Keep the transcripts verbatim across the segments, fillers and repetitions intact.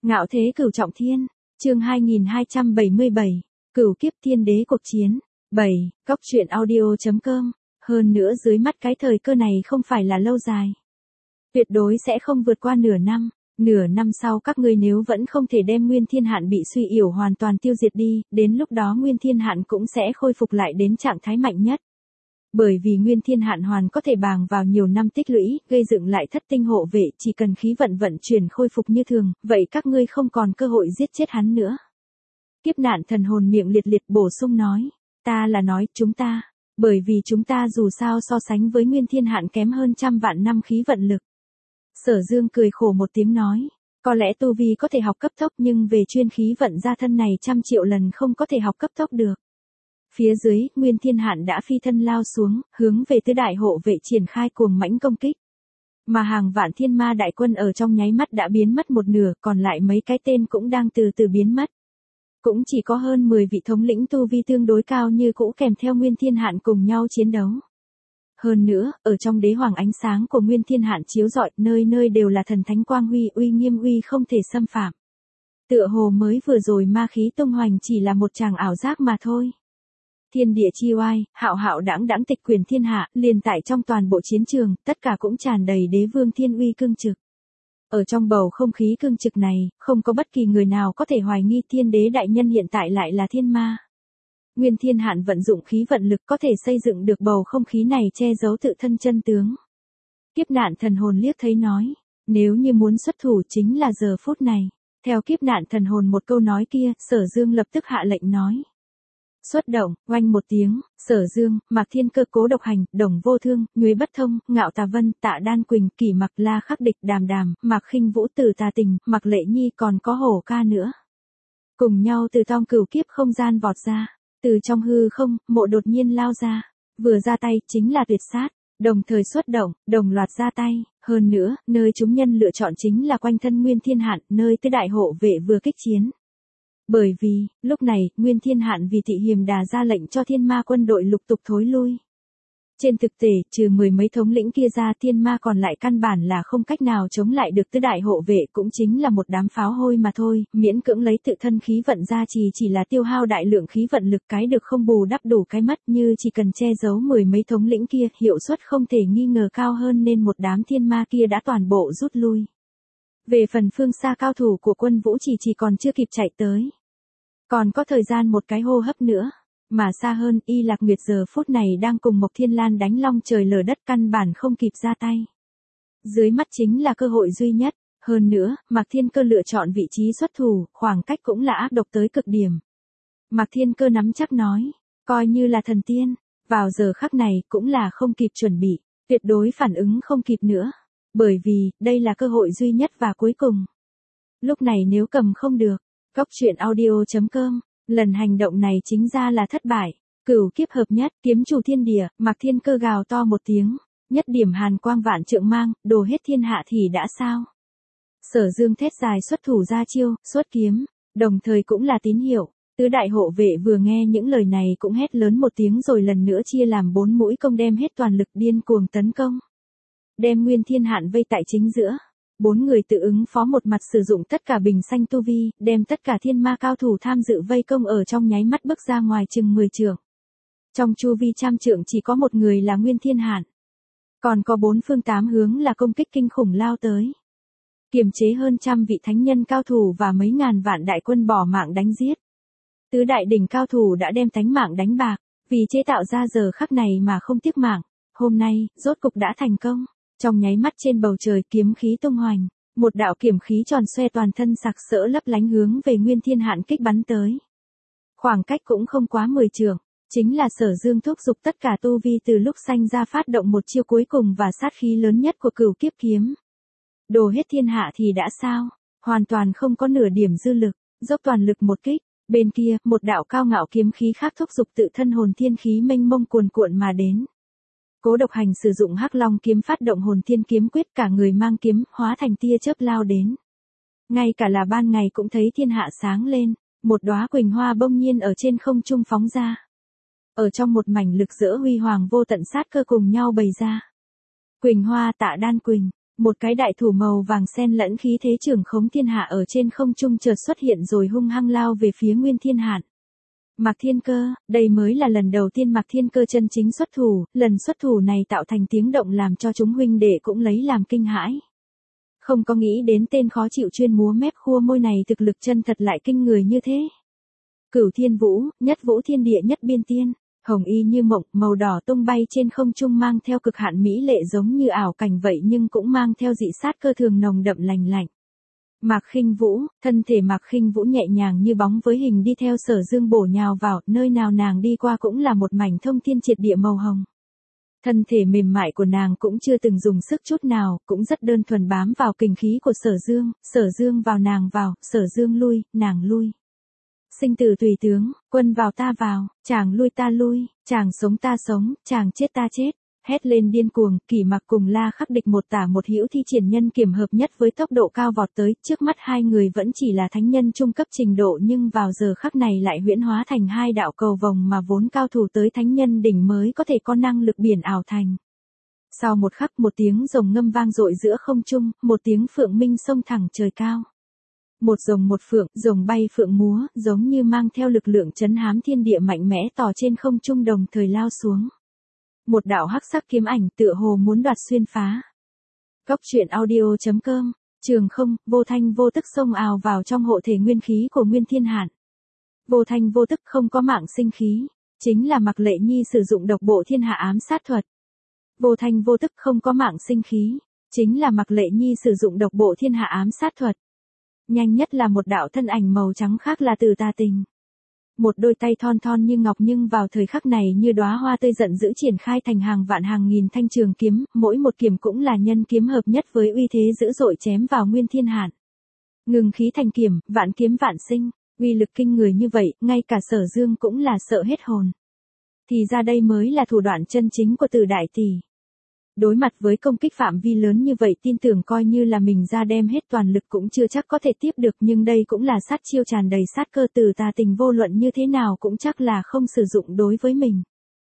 Ngạo thế cửu trọng thiên, chương hai nghìn hai trăm bảy mươi bảy, cửu kiếp thiên đế cuộc chiến. bảy. Góc truyện audio chấm com. Hơn nữa dưới mắt cái thời cơ này không phải là lâu dài. Tuyệt đối sẽ không vượt qua nửa năm. Nửa năm sau các ngươi nếu vẫn không thể đem Nguyên Thiên Hạn bị suy yếu hoàn toàn tiêu diệt đi, đến lúc đó Nguyên Thiên Hạn cũng sẽ khôi phục lại đến trạng thái mạnh nhất. Bởi vì Nguyên Thiên Hạn hoàn có thể bàng vào nhiều năm tích lũy, gây dựng lại thất tinh hộ vệ, chỉ cần khí vận vận chuyển khôi phục như thường, vậy các ngươi không còn cơ hội giết chết hắn nữa. Kiếp nạn thần hồn miệng liệt liệt bổ sung nói, ta là nói chúng ta, bởi vì chúng ta dù sao so sánh với Nguyên Thiên Hạn kém hơn trăm vạn năm khí vận lực. Sở Dương cười khổ một tiếng nói, có lẽ tu vi có thể học cấp tốc nhưng về chuyên khí vận gia thân này trăm triệu lần không có thể học cấp tốc được. Phía dưới, Nguyên Thiên Hạn đã phi thân lao xuống, hướng về tứ đại hộ vệ triển khai cuồng mãnh công kích. Mà hàng vạn thiên ma đại quân ở trong nháy mắt đã biến mất một nửa, còn lại mấy cái tên cũng đang từ từ biến mất. Cũng chỉ có hơn mười vị thống lĩnh tu vi tương đối cao như cũ kèm theo Nguyên Thiên Hạn cùng nhau chiến đấu. Hơn nữa, ở trong đế hoàng ánh sáng của Nguyên Thiên Hạn chiếu rọi, nơi nơi đều là thần thánh quang huy, uy nghiêm uy không thể xâm phạm. Tựa hồ mới vừa rồi ma khí tung hoành chỉ là một tràng ảo giác mà thôi. Thiên địa chi oai, hạo hạo đãng đãng tịch quyền thiên hạ, liền tại trong toàn bộ chiến trường, tất cả cũng tràn đầy đế vương thiên uy cương trực. Ở trong bầu không khí cương trực này, không có bất kỳ người nào có thể hoài nghi thiên đế đại nhân hiện tại lại là thiên ma. Nguyên Thiên Hạn vận dụng khí vận lực có thể xây dựng được bầu không khí này che giấu tự thân chân tướng. Kiếp nạn thần hồn liếc thấy nói, nếu như muốn xuất thủ chính là giờ phút này. Theo kiếp nạn thần hồn một câu nói kia, Sở Dương lập tức hạ lệnh nói. Xuất động, oanh một tiếng, Sở Dương, Mạc Thiên Cơ, Cố Độc Hành, Đồng Vô Thương, Nhuế Bất Thông, Ngạo Tà Vân, Tạ Đan Quỳnh, Kỷ Mặc La Khắc Địch, Đàm Đàm, Mạc Khinh Vũ, Từ Tà Tình, Mạc Lệ Nhi còn có Hổ Ca nữa. Cùng nhau từ trong cửu kiếp không gian vọt ra, từ trong hư không, mộ đột nhiên lao ra, vừa ra tay chính là tuyệt sát, đồng thời xuất động, đồng loạt ra tay, hơn nữa, nơi chúng nhân lựa chọn chính là quanh thân Nguyên Thiên Hạn, nơi tứ đại hộ vệ vừa kích chiến. Bởi vì, lúc này, Nguyên Thiên Hạn vì Thị Hiềm Đà ra lệnh cho thiên ma quân đội lục tục thối lui. Trên thực tế, trừ mười mấy thống lĩnh kia ra, thiên ma còn lại căn bản là không cách nào chống lại được tứ đại hộ vệ, cũng chính là một đám pháo hôi mà thôi, miễn cưỡng lấy tự thân khí vận ra chỉ chỉ là tiêu hao đại lượng khí vận lực, cái được không bù đắp đủ cái mất, như chỉ cần che giấu mười mấy thống lĩnh kia, hiệu suất không thể nghi ngờ cao hơn, nên một đám thiên ma kia đã toàn bộ rút lui. Về phần phương xa cao thủ của quân Vũ Trì chỉ còn chưa kịp chạy tới. Còn có thời gian một cái hô hấp nữa. Mà xa hơn, Y Lạc Nguyệt giờ phút này đang cùng Mộc Thiên Lan đánh long trời lở đất, căn bản không kịp ra tay. Dưới mắt chính là cơ hội duy nhất. Hơn nữa, Mạc Thiên Cơ lựa chọn vị trí xuất thủ, khoảng cách cũng là áp độc tới cực điểm. Mạc Thiên Cơ nắm chắc nói, coi như là thần tiên, vào giờ khắc này cũng là không kịp chuẩn bị, tuyệt đối phản ứng không kịp nữa. Bởi vì, đây là cơ hội duy nhất và cuối cùng. Lúc này nếu cầm không được, góc truyện audio chấm com, lần hành động này chính ra là thất bại. Cửu kiếp hợp nhất, kiếm chủ thiên địa, Mạc Thiên Cơ gào to một tiếng, nhất điểm hàn quang vạn trượng mang, đồ hết thiên hạ thì đã sao. Sở Dương thét dài xuất thủ ra chiêu, xuất kiếm, đồng thời cũng là tín hiệu. Tứ đại hộ vệ vừa nghe những lời này cũng hét lớn một tiếng rồi lần nữa chia làm bốn mũi công đem hết toàn lực điên cuồng tấn công. Đem Nguyên Thiên Hạn vây tại chính giữa. Bốn người tự ứng phó một mặt sử dụng tất cả bình xanh tu vi, đem tất cả thiên ma cao thủ tham dự vây công ở trong nháy mắt bước ra ngoài chừng mười trượng. Trong chu vi trăm trượng chỉ có một người là Nguyên Thiên Hạn. Còn có bốn phương tám hướng là công kích kinh khủng lao tới. Kiềm chế hơn trăm vị thánh nhân cao thủ và mấy ngàn vạn đại quân bỏ mạng đánh giết. Tứ đại đỉnh cao thủ đã đem tánh mạng đánh bạc, vì chế tạo ra giờ khắc này mà không tiếc mạng. Hôm nay, rốt cục đã thành công. Trong nháy mắt trên bầu trời kiếm khí tung hoành, một đạo kiếm khí tròn xoe toàn thân sặc sỡ lấp lánh hướng về Nguyên Thiên Hạn kích bắn tới. Khoảng cách cũng không quá mười trượng, chính là Sở Dương thúc giục tất cả tu vi từ lúc sanh ra phát động một chiêu cuối cùng và sát khí lớn nhất của cửu kiếp kiếm. Đồ hết thiên hạ thì đã sao, hoàn toàn không có nửa điểm dư lực, dốc toàn lực một kích, bên kia, một đạo cao ngạo kiếm khí khác thúc giục tự thân hồn thiên khí mênh mông cuồn cuộn mà đến. Cố Độc Hành sử dụng Hắc Long kiếm phát động hồn thiên kiếm quyết, cả người mang kiếm, hóa thành tia chớp lao đến. Ngay cả là ban ngày cũng thấy thiên hạ sáng lên, một đóa quỳnh hoa bỗng nhiên ở trên không trung phóng ra. Ở trong một mảnh lực rỡ huy hoàng vô tận sát cơ cùng nhau bày ra. Quỳnh hoa Tạ Đan Quỳnh, Một cái đại thủ màu vàng xen lẫn khí thế trưởng khống thiên hạ ở trên không trung chợt xuất hiện rồi hung hăng lao về phía Nguyên Thiên Hạn. Mạc Thiên Cơ, đây mới là lần đầu tiên Mạc Thiên Cơ chân chính xuất thủ, lần xuất thủ này tạo thành tiếng động làm cho chúng huynh đệ cũng lấy làm kinh hãi. Không có nghĩ đến tên khó chịu chuyên múa mép khua môi này thực lực chân thật lại kinh người như thế. Cửu Thiên Vũ, nhất vũ thiên địa nhất biên tiên, hồng y như mộng, màu đỏ tung bay trên không trung mang theo cực hạn mỹ lệ giống như ảo cảnh vậy nhưng cũng mang theo dị sát cơ thường nồng đậm lành lạnh. Mạc Khinh Vũ, thân thể Mạc Khinh Vũ nhẹ nhàng như bóng với hình đi theo Sở Dương bổ nhào vào, nơi nào nàng đi qua cũng là một mảnh thông thiên triệt địa màu hồng. Thân thể mềm mại của nàng cũng chưa từng dùng sức chút nào, cũng rất đơn thuần bám vào kình khí của Sở Dương, Sở Dương vào nàng vào, Sở Dương lui, nàng lui. Sinh tử tùy tướng, quân vào ta vào, chàng lui ta lui, chàng sống ta sống, chàng chết ta chết. Hét lên điên cuồng, Kỷ Mặc cùng La Khắc Địch một tả một hữu thi triển nhân kiểm hợp nhất với tốc độ cao vọt tới, trước mắt hai người vẫn chỉ là thánh nhân trung cấp trình độ nhưng vào giờ khắc này lại huyễn hóa thành hai đạo cầu vồng mà vốn cao thủ tới thánh nhân đỉnh mới có thể có năng lực biển ảo thành. Sau một khắc một tiếng rồng ngâm vang dội giữa không trung, một tiếng phượng minh xông thẳng trời cao. Một rồng một phượng, rồng bay phượng múa, giống như mang theo lực lượng trấn hám thiên địa mạnh mẽ tỏ trên không trung đồng thời lao xuống. Một đạo hắc sắc kiếm ảnh tựa hồ muốn đoạt xuyên phá. Góc truyện audio chấm com, trường không, vô thanh vô tức xông ào vào trong hộ thể nguyên khí của Nguyên Thiên Hạn. Vô thanh vô tức không có mạng sinh khí, chính là Mạc Lệ Nhi sử dụng độc bộ thiên hạ ám sát thuật. Vô thanh vô tức không có mạng sinh khí, chính là Mạc Lệ Nhi sử dụng độc bộ thiên hạ ám sát thuật. Nhanh nhất là một đạo thân ảnh màu trắng khác là Từ Tà Tình. Một đôi tay thon thon như ngọc nhưng vào thời khắc này như đóa hoa tươi giận dữ triển khai thành hàng vạn hàng nghìn thanh trường kiếm, mỗi một kiếm cũng là nhân kiếm hợp nhất với uy thế dữ dội chém vào Nguyên Thiên Hạn. Ngừng khí thành kiếm, vạn kiếm vạn sinh, uy lực kinh người như vậy, ngay cả Sở Dương cũng là sợ hết hồn. Thì ra đây mới là thủ đoạn chân chính của Từ đại tỷ. Đối mặt với công kích phạm vi lớn như vậy tin tưởng coi như là mình ra đem hết toàn lực cũng chưa chắc có thể tiếp được nhưng đây cũng là sát chiêu tràn đầy sát cơ Từ Tà Tình vô luận như thế nào cũng chắc là không sử dụng đối với mình.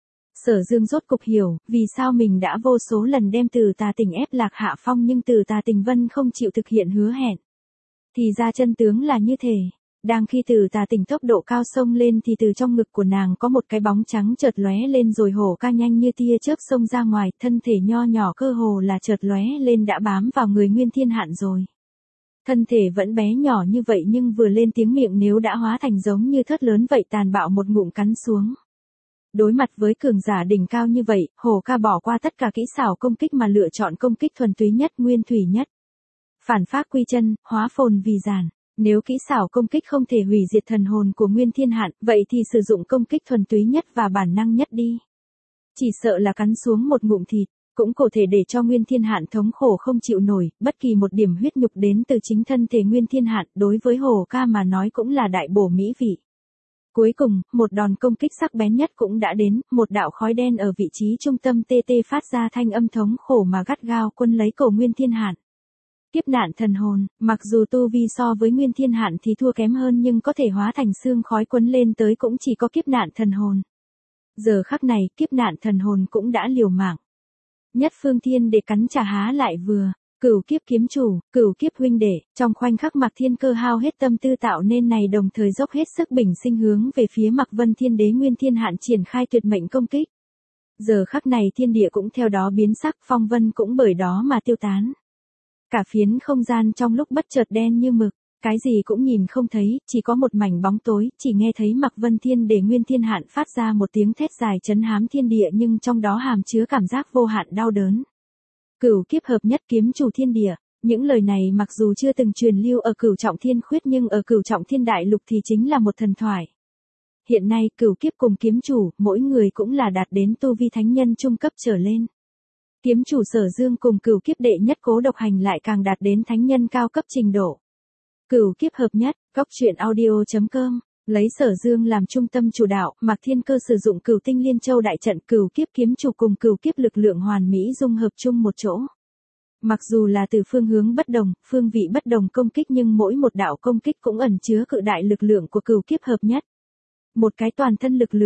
Sở Dương rốt cục hiểu, vì sao mình đã vô số lần đem Từ Tà Tình ép lạc hạ phong nhưng Từ Tà Tình Vân không chịu thực hiện hứa hẹn. Thì ra chân tướng là như thế. Đang khi Từ Tà Tình tốc độ cao xông lên thì từ trong ngực của nàng có một cái bóng trắng chợt lóe lên rồi hổ ca nhanh như tia chớp xông ra ngoài, thân thể nho nhỏ cơ hồ là chợt lóe lên đã bám vào người Nguyên Thiên Hạn rồi. Thân thể vẫn bé nhỏ như vậy nhưng vừa lên tiếng miệng nếu đã hóa thành giống như thớt lớn vậy tàn bạo một ngụm cắn xuống. Đối mặt với cường giả đỉnh cao như vậy, hổ ca bỏ qua tất cả kỹ xảo công kích mà lựa chọn công kích thuần túy nhất nguyên thủy nhất. Phản phác quy chân, hóa phồn vì giản. Nếu kỹ xảo công kích không thể hủy diệt thần hồn của Nguyên Thiên Hạn, vậy thì sử dụng công kích thuần túy nhất và bản năng nhất đi. Chỉ sợ là cắn xuống một ngụm thịt, cũng có thể để cho Nguyên Thiên Hạn thống khổ không chịu nổi, bất kỳ một điểm huyết nhục đến từ chính thân thể Nguyên Thiên Hạn đối với hổ ca mà nói cũng là đại bổ mỹ vị. Cuối cùng, một đòn công kích sắc bén nhất cũng đã đến, một đạo khói đen ở vị trí trung tâm tê tê phát ra thanh âm thống khổ mà gắt gao quân lấy cổ Nguyên Thiên Hạn. Kiếp nạn thần hồn, mặc dù tu vi so với Nguyên Thiên Hạn thì thua kém hơn nhưng có thể hóa thành xương khói quấn lên tới cũng chỉ có kiếp nạn thần hồn. Giờ khắc này, kiếp nạn thần hồn cũng đã liều mạng. Nhất phương thiên để cắn trả há lại vừa, cửu kiếp kiếm chủ, cửu kiếp huynh đệ, trong khoảnh khắc Mạc Thiên Cơ hao hết tâm tư tạo nên này đồng thời dốc hết sức bình sinh hướng về phía Mạc Vân Thiên Đế Nguyên Thiên Hạn triển khai tuyệt mệnh công kích. Giờ khắc này thiên địa cũng theo đó biến sắc, phong vân cũng bởi đó mà tiêu tán. Cả phiến không gian trong lúc bất chợt đen như mực, cái gì cũng nhìn không thấy, chỉ có một mảnh bóng tối, chỉ nghe thấy Mạc Vân Thiên Đế Nguyên Thiên Hạn phát ra một tiếng thét dài trấn hám thiên địa nhưng trong đó hàm chứa cảm giác vô hạn đau đớn. Cửu kiếp hợp nhất kiếm chủ thiên địa, những lời này mặc dù chưa từng truyền lưu ở Cửu Trọng Thiên Khuyết nhưng ở Cửu Trọng Thiên Đại Lục thì chính là một thần thoại. Hiện nay cửu kiếp cùng kiếm chủ, mỗi người cũng là đạt đến tu vi thánh nhân trung cấp trở lên. Kiếm chủ Sở Dương cùng cửu kiếp đệ nhất Cố Độc Hành lại càng đạt đến thánh nhân cao cấp trình độ. Cửu kiếp hợp nhất, góc truyện audio chấm com, lấy Sở Dương làm trung tâm chủ đạo, Mạc Thiên Cơ sử dụng Cửu Tinh Liên Châu đại trận cửu kiếp kiếm chủ cùng cửu kiếp lực lượng hoàn mỹ dung hợp chung một chỗ. Mặc dù là từ phương hướng bất đồng, phương vị bất đồng công kích nhưng mỗi một đạo công kích cũng ẩn chứa cự đại lực lượng của cửu kiếp hợp nhất. Một cái toàn thân lực lượng.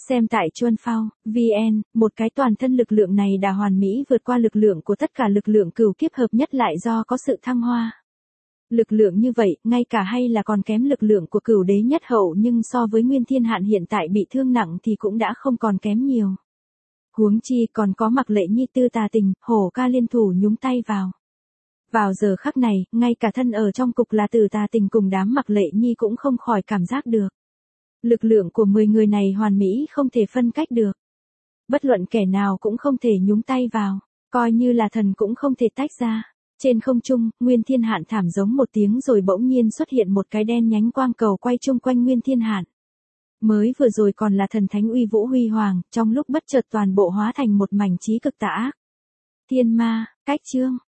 Xem tại Chuan Phao, vê en, một cái toàn thân lực lượng này đã hoàn mỹ vượt qua lực lượng của tất cả lực lượng cửu kiếp hợp nhất lại do có sự thăng hoa. Lực lượng như vậy, ngay cả hay là còn kém lực lượng của cửu đế nhất hậu nhưng so với Nguyên Thiên Hạn hiện tại bị thương nặng thì cũng đã không còn kém nhiều. Huống chi còn có Mặc Lệ Nhi Tư Tà Tình, Hổ Ca liên thủ nhúng tay vào. Vào giờ khắc này, ngay cả thân ở trong cục là Từ Tà Tình cùng đám Mặc Lệ Nhi cũng không khỏi cảm giác được. Lực lượng của mười người này hoàn mỹ không thể phân cách được. Bất luận kẻ nào cũng không thể nhúng tay vào, coi như là thần cũng không thể tách ra. Trên không trung, Nguyên Thiên Hạn thảm giống một tiếng rồi bỗng nhiên xuất hiện một cái đen nhánh quang cầu quay chung quanh Nguyên Thiên Hạn. Mới vừa rồi còn là thần thánh uy vũ huy hoàng, trong lúc bất chợt toàn bộ hóa thành một mảnh chí cực tà ác. Thiên ma, cách chương.